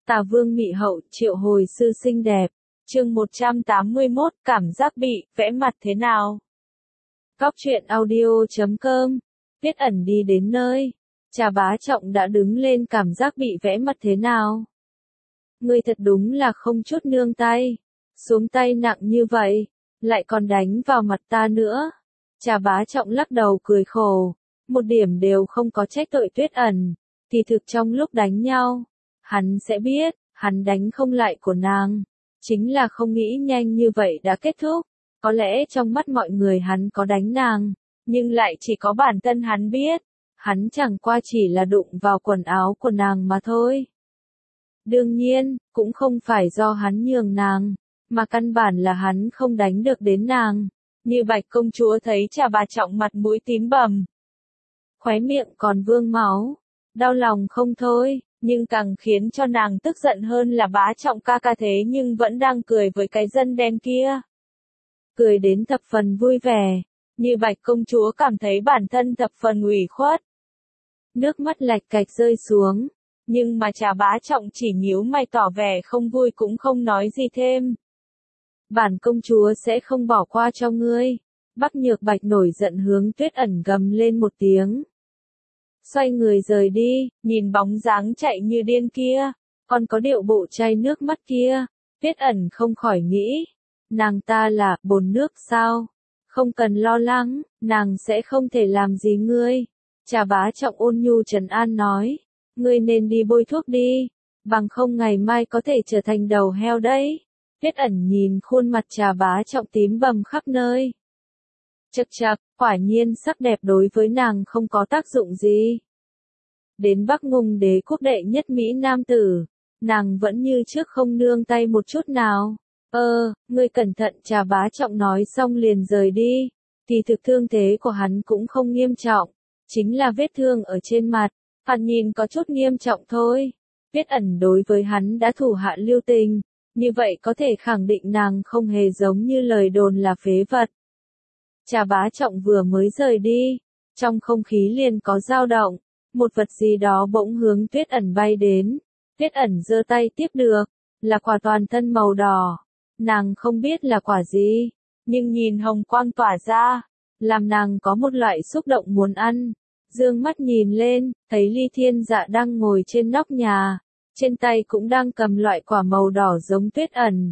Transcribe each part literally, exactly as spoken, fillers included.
Tà Vương Mị Hậu triệu hồi sư xinh đẹp. Chương một trăm tám mươi mốt, cảm giác bị vẽ mặt thế nào? Góc truyện audio chấm com. Tuyết Ẩn đi đến nơi, Trà Bá Trọng đã đứng lên. Cảm giác bị vẽ mặt thế nào? Ngươi thật đúng là không chút nương tay, xuống tay nặng như vậy, lại còn đánh vào mặt ta nữa. Trà Bá Trọng lắc đầu cười khổ, một điểm đều không có trách tội Tuyết Ẩn, kỳ thực trong lúc đánh nhau, hắn sẽ biết, hắn đánh không lại của nàng, chính là không nghĩ nhanh như vậy đã kết thúc. Có lẽ trong mắt mọi người hắn có đánh nàng, nhưng lại chỉ có bản thân hắn biết, hắn chẳng qua chỉ là đụng vào quần áo của nàng mà thôi. Đương nhiên, cũng không phải do hắn nhường nàng, mà căn bản là hắn không đánh được đến nàng. Như Bạch công chúa thấy Trà Bá Trọng mặt mũi tím bầm, khóe miệng còn vương máu, đau lòng không thôi, nhưng càng khiến cho nàng tức giận hơn là Bá Trọng ca ca thế nhưng vẫn đang cười với cái dân đen kia. Cười đến thập phần vui vẻ, Như Bạch công chúa cảm thấy bản thân thập phần ủy khuất. Nước mắt lạch cạch rơi xuống, nhưng mà Trà Bá Trọng chỉ nhíu mày tỏ vẻ không vui cũng không nói gì thêm. Bản công chúa sẽ không bỏ qua cho ngươi. Bắc Nhược Bạch nổi giận hướng Tuyết Ẩn gầm lên một tiếng. Xoay người rời đi, nhìn bóng dáng chạy như điên kia, còn có điệu bộ chai nước mắt kia, Tuyết Ẩn không khỏi nghĩ, nàng ta là bồn nước sao? Không cần lo lắng, nàng sẽ không thể làm gì ngươi. Trà Bá Trọng ôn nhu trấn an nói, ngươi nên đi bôi thuốc đi, bằng không ngày mai có thể trở thành đầu heo đấy. Tuyết Ẩn nhìn khuôn mặt Trà Bá Trọng tím bầm khắp nơi. Chậc chậc, quả nhiên sắc đẹp đối với nàng không có tác dụng gì. Đến Bắc Ngùng Đế quốc đệ nhất Mỹ nam tử, nàng vẫn như trước không nương tay một chút nào. Ơ, ngươi cẩn thận. Trà Bá Trọng nói xong liền rời đi. Kỳ thực thương thế của hắn cũng không nghiêm trọng, chính là vết thương ở trên mặt, hắn nhìn có chút nghiêm trọng thôi. Tuyết Ẩn đối với hắn đã thủ hạ lưu tình, như vậy có thể khẳng định nàng không hề giống như lời đồn là phế vật. Trà Bá Trọng vừa mới rời đi, trong không khí liền có dao động, một vật gì đó bỗng hướng Tuyết Ẩn bay đến. Tuyết Ẩn giơ tay tiếp được, là quả toàn thân màu đỏ. Nàng không biết là quả gì, nhưng nhìn hồng quang tỏa ra, làm nàng có một loại xúc động muốn ăn. Dương mắt nhìn lên, thấy Ly Thiên Dạ đang ngồi trên nóc nhà, trên tay cũng đang cầm loại quả màu đỏ giống Tuyết Ẩn.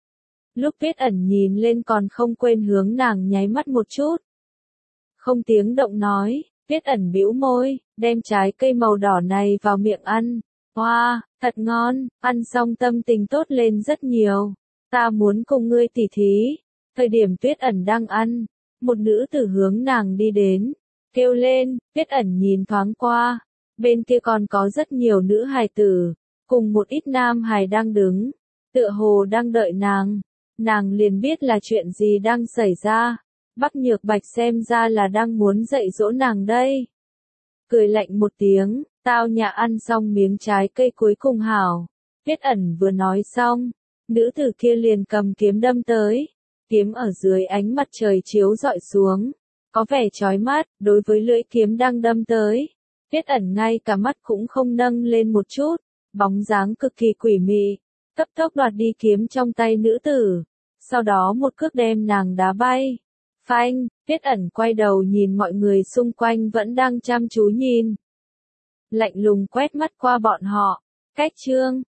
Lúc Tuyết Ẩn nhìn lên còn không quên hướng nàng nháy mắt một chút. Không tiếng động nói, Tuyết Ẩn bĩu môi, đem trái cây màu đỏ này vào miệng ăn. Hoa, wow, thật ngon, ăn xong tâm tình tốt lên rất nhiều. Ta muốn cùng ngươi tỉ thí. Thời điểm Tuyết Ẩn đang ăn, một nữ tử hướng nàng đi đến, kêu lên. Tuyết Ẩn nhìn thoáng qua, bên kia còn có rất nhiều nữ hài tử, cùng một ít nam hài đang đứng, tựa hồ đang đợi nàng. Nàng liền biết là chuyện gì đang xảy ra. Bắc Nhược Bạch xem ra là đang muốn dạy dỗ nàng đây. Cười lạnh một tiếng, tao nhà ăn xong miếng trái cây cuối cùng hảo. Tuyết Ẩn vừa nói xong, nữ tử kia liền cầm kiếm đâm tới. Kiếm ở dưới ánh mặt trời chiếu rọi xuống, có vẻ chói mắt. Đối với lưỡi kiếm đang đâm tới, Tuyết Ẩn ngay cả mắt cũng không nâng lên một chút, bóng dáng cực kỳ quỷ mị, cấp tốc đoạt đi kiếm trong tay nữ tử, sau đó một cước đem nàng đá bay. Phanh, Tuyết Ẩn quay đầu nhìn mọi người xung quanh vẫn đang chăm chú nhìn. Lạnh lùng quét mắt qua bọn họ, cách chương.